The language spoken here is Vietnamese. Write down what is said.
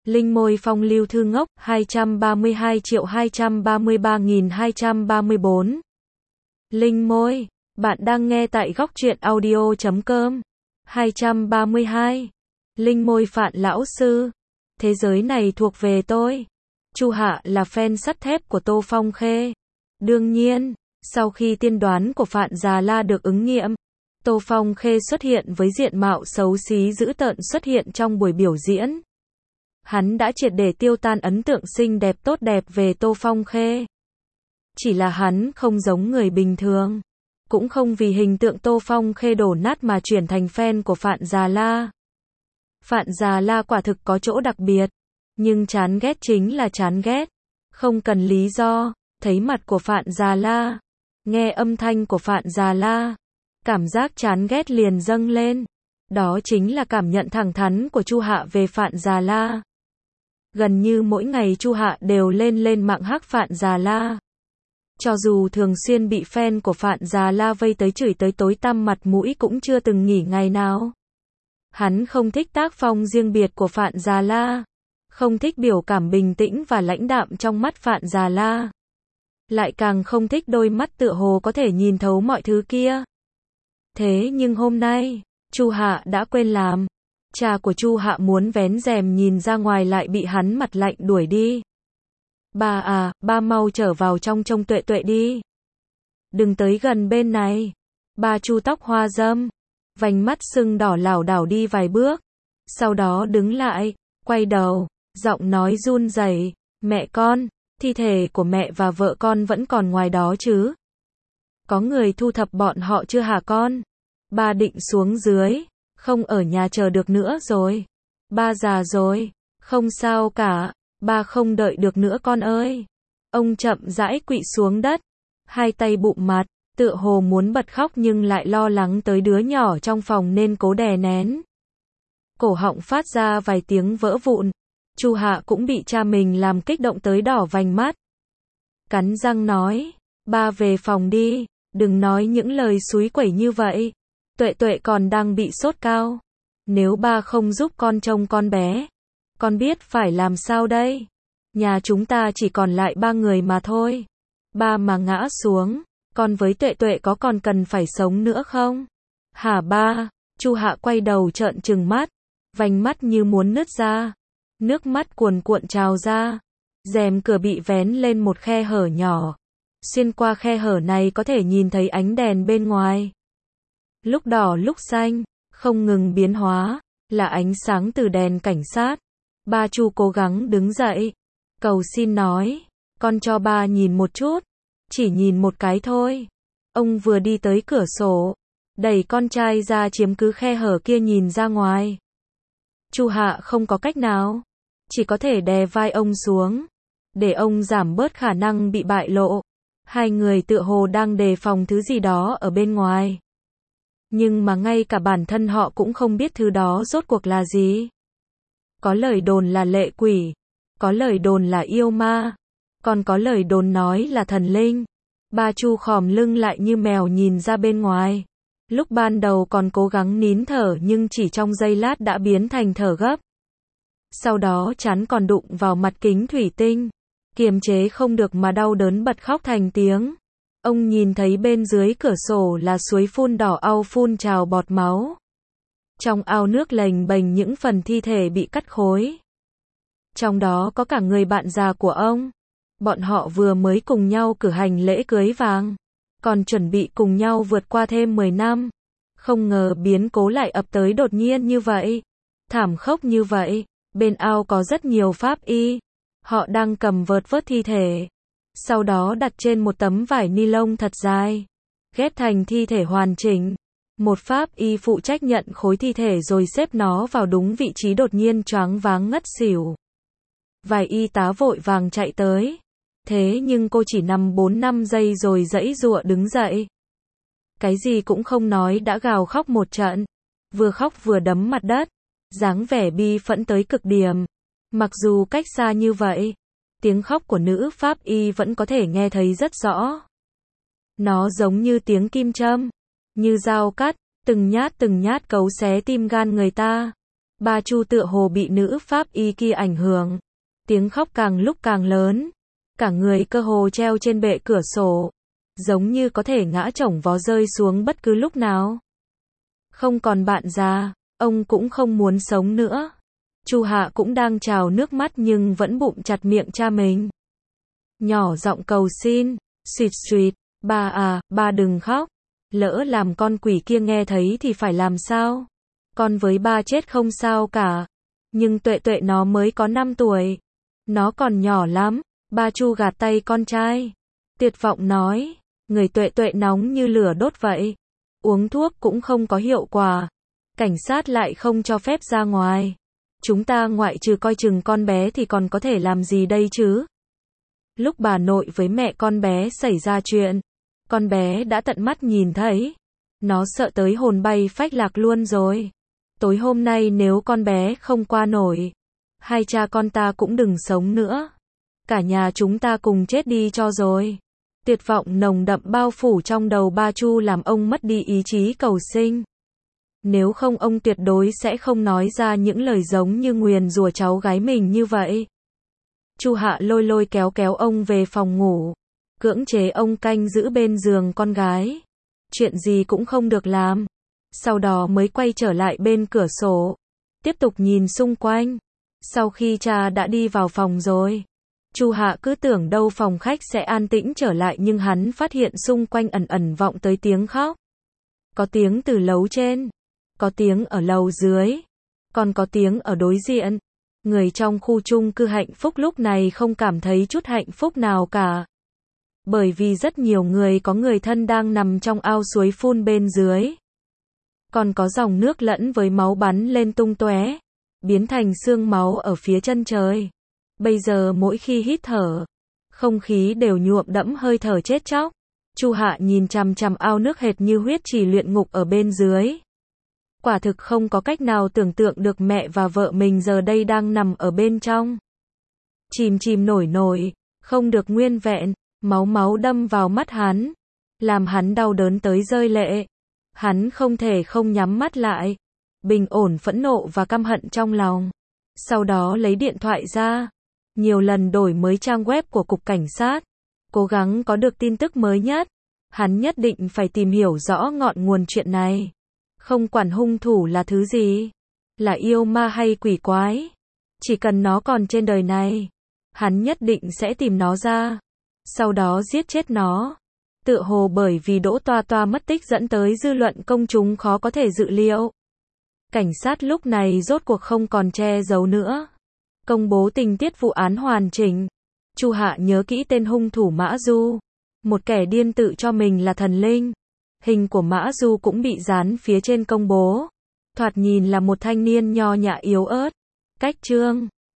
Linh môi phong lưu thư ngốc, 232.233.234. Linh môi, bạn đang nghe tại góc truyện audio.com. 232. Linh môi Phạn lão sư. Thế giới này thuộc về tôi. Chu Hạ là fan sắt thép của Tô Phong Khê. Đương nhiên, sau khi tiên đoán của Phạn Già La được ứng nghiệm, Tô Phong Khê xuất hiện với diện mạo xấu xí dữ tợn xuất hiện trong buổi biểu diễn. Hắn đã triệt để tiêu tan ấn tượng xinh đẹp tốt đẹp về Tô Phong Khê. Chỉ là hắn không giống người bình thường, cũng không vì hình tượng Tô Phong Khê đổ nát mà chuyển thành fan của Phạn Già La. Phạn Già La quả thực có chỗ đặc biệt, nhưng chán ghét chính là chán ghét, không cần lý do. Thấy mặt của Phạn Già La, nghe âm thanh của Phạn Già La, cảm giác chán ghét liền dâng lên. Đó chính là cảm nhận thẳng thắn của Chu Hạ về Phạn Già La. Gần như mỗi ngày Chu Hạ đều lên mạng hắc Phạn Già La. Cho dù thường xuyên bị fan của Phạn Già La vây tới chửi tới tối tăm mặt mũi cũng chưa từng nghỉ ngày nào. Hắn không thích tác phong riêng biệt của Phạn Già La, không thích biểu cảm bình tĩnh và lãnh đạm trong mắt Phạn Già La. Lại càng không thích đôi mắt tựa hồ có thể nhìn thấu mọi thứ kia. Thế nhưng hôm nay, Chu Hạ đã quên làm. Cha của Chu Hạ muốn vén rèm nhìn ra ngoài lại bị hắn mặt lạnh đuổi đi. Ba à, ba mau trở vào trong trông Tuệ Tuệ đi. Đừng tới gần bên này. Ba Chu tóc hoa râm, vành mắt sưng đỏ lảo đảo đi vài bước. Sau đó đứng lại, quay đầu, giọng nói run rẩy, mẹ con, thi thể của mẹ và vợ con vẫn còn ngoài đó chứ? Có người thu thập bọn họ chưa hả con? Ba định xuống dưới, không ở nhà chờ được nữa rồi. Ba già rồi, không sao cả, ba không đợi được nữa con ơi. Ông chậm rãi quỵ xuống đất, hai tay bụm mặt, tựa hồ muốn bật khóc nhưng lại lo lắng tới đứa nhỏ trong phòng nên cố đè nén. Cổ họng phát ra vài tiếng vỡ vụn. Chu Hạ cũng bị cha mình làm kích động tới đỏ vành mắt. Cắn răng nói, ba về phòng đi, đừng nói những lời xúi quẩy như vậy. Tuệ Tuệ còn đang bị sốt cao. Nếu ba không giúp con trông con bé, con biết phải làm sao đây? Nhà chúng ta chỉ còn lại ba người mà thôi. Ba mà ngã xuống, con với Tuệ Tuệ có còn cần phải sống nữa không? Hả ba? Chu Hạ quay đầu trợn trừng mắt, vành mắt như muốn nứt ra. Nước mắt cuồn cuộn trào ra. Rèm cửa bị vén lên một khe hở nhỏ. Xuyên qua khe hở này có thể nhìn thấy ánh đèn bên ngoài. Lúc đỏ lúc xanh, không ngừng biến hóa, là ánh sáng từ đèn cảnh sát. Ba Chu cố gắng đứng dậy, cầu xin nói, con cho ba nhìn một chút, chỉ nhìn một cái thôi. Ông vừa đi tới cửa sổ, đẩy con trai ra chiếm cứ khe hở kia nhìn ra ngoài. Chu Hạ không có cách nào, chỉ có thể đè vai ông xuống, để ông giảm bớt khả năng bị bại lộ. Hai người tựa hồ đang đề phòng thứ gì đó ở bên ngoài. Nhưng mà ngay cả bản thân họ cũng không biết thứ đó rốt cuộc là gì. Có lời đồn là lệ quỷ, có lời đồn là yêu ma, còn có lời đồn nói là thần linh. Ba Chu khom lưng lại như mèo nhìn ra bên ngoài. Lúc ban đầu còn cố gắng nín thở nhưng chỉ trong giây lát đã biến thành thở gấp. Sau đó chán còn đụng vào mặt kính thủy tinh, kiềm chế không được mà đau đớn bật khóc thành tiếng. Ông nhìn thấy bên dưới cửa sổ là suối phun đỏ au phun trào bọt máu. Trong ao nước lềnh bềnh những phần thi thể bị cắt khối. Trong đó có cả người bạn già của ông. Bọn họ vừa mới cùng nhau cử hành lễ cưới vàng, còn chuẩn bị cùng nhau vượt qua thêm 10 năm. Không ngờ biến cố lại ập tới đột nhiên như vậy, thảm khốc như vậy. Bên ao có rất nhiều pháp y. Họ đang cầm vợt vớt thi thể, sau đó đặt trên một tấm vải ni lông thật dài, ghép thành thi thể hoàn chỉnh. Một pháp y phụ trách nhận khối thi thể rồi xếp nó vào đúng vị trí, đột nhiên choáng váng ngất xỉu. Vài y tá vội vàng chạy tới. Thế nhưng cô chỉ nằm 4-5 giây rồi giãy giụa đứng dậy. Cái gì cũng không nói đã gào khóc một trận. Vừa khóc vừa đấm mặt đất. Dáng vẻ bi phẫn tới cực điểm. Mặc dù cách xa như vậy, tiếng khóc của nữ pháp y vẫn có thể nghe thấy rất rõ. Nó giống như tiếng kim châm, như dao cắt, từng nhát cấu xé tim gan người ta. Ba Chu tựa hồ bị nữ pháp y kia ảnh hưởng. Tiếng khóc càng lúc càng lớn. Cả người cơ hồ treo trên bệ cửa sổ. Giống như có thể ngã chổng vó rơi xuống bất cứ lúc nào. Không còn bạn già, ông cũng không muốn sống nữa. Chu Hạ cũng đang trào nước mắt nhưng vẫn bụng chặt miệng cha mình. Nhỏ giọng cầu xin, xuyệt xuyệt, ba à, ba đừng khóc. Lỡ làm con quỷ kia nghe thấy thì phải làm sao? Con với ba chết không sao cả. Nhưng Tuệ Tuệ nó mới có 5 tuổi. Nó còn nhỏ lắm. Ba Chu gạt tay con trai. Tuyệt vọng nói, người Tuệ Tuệ nóng như lửa đốt vậy. Uống thuốc cũng không có hiệu quả. Cảnh sát lại không cho phép ra ngoài. Chúng ta ngoại trừ coi chừng con bé thì còn có thể làm gì đây chứ? Lúc bà nội với mẹ con bé xảy ra chuyện, con bé đã tận mắt nhìn thấy. Nó sợ tới hồn bay phách lạc luôn rồi. Tối hôm nay nếu con bé không qua nổi, hai cha con ta cũng đừng sống nữa. Cả nhà chúng ta cùng chết đi cho rồi. Tuyệt vọng nồng đậm bao phủ trong đầu ba Chu làm ông mất đi ý chí cầu sinh. Nếu không ông tuyệt đối sẽ không nói ra những lời giống như nguyền rủa cháu gái mình như vậy. Chu Hạ lôi lôi kéo kéo ông về phòng ngủ, cưỡng chế ông canh giữ bên giường con gái. Chuyện gì cũng không được làm. Sau đó mới quay trở lại bên cửa sổ, tiếp tục nhìn xung quanh. Sau khi cha đã đi vào phòng rồi, Chu Hạ cứ tưởng đâu phòng khách sẽ an tĩnh trở lại nhưng hắn phát hiện xung quanh ẩn ẩn vọng tới tiếng khóc. Có tiếng từ lầu trên, có tiếng ở lầu dưới, còn có tiếng ở đối diện. Người trong khu chung cư hạnh phúc lúc này không cảm thấy chút hạnh phúc nào cả. Bởi vì rất nhiều người có người thân đang nằm trong ao suối phun bên dưới. Còn có dòng nước lẫn với máu bắn lên tung tóe, biến thành xương máu ở phía chân trời. Bây giờ mỗi khi hít thở, không khí đều nhuộm đẫm hơi thở chết chóc. Chu Hạ nhìn chằm chằm ao nước hệt như huyết trì luyện ngục ở bên dưới. Quả thực không có cách nào tưởng tượng được mẹ và vợ mình giờ đây đang nằm ở bên trong. Chìm chìm nổi nổi, không được nguyên vẹn, máu máu đâm vào mắt hắn, làm hắn đau đớn tới rơi lệ. Hắn không thể không nhắm mắt lại, bình ổn phẫn nộ và căm hận trong lòng. Sau đó lấy điện thoại ra, nhiều lần đổi mới trang web của cục cảnh sát, cố gắng có được tin tức mới nhất. Hắn nhất định phải tìm hiểu rõ ngọn nguồn chuyện này. Không quản hung thủ là thứ gì, là yêu ma hay quỷ quái, chỉ cần nó còn trên đời này, hắn nhất định sẽ tìm nó ra, sau đó giết chết nó. Tựa hồ bởi vì Đỗ Toa Toa mất tích dẫn tới dư luận công chúng khó có thể dự liệu. Cảnh sát lúc này rốt cuộc không còn che giấu nữa, công bố tình tiết vụ án hoàn chỉnh. Chu Hạ nhớ kỹ tên hung thủ Mã Du, một kẻ điên tự cho mình là thần linh. Hình của Mã Du cũng bị dán phía trên công bố. Thoạt nhìn là một thanh niên nho nhã yếu ớt, cách trương.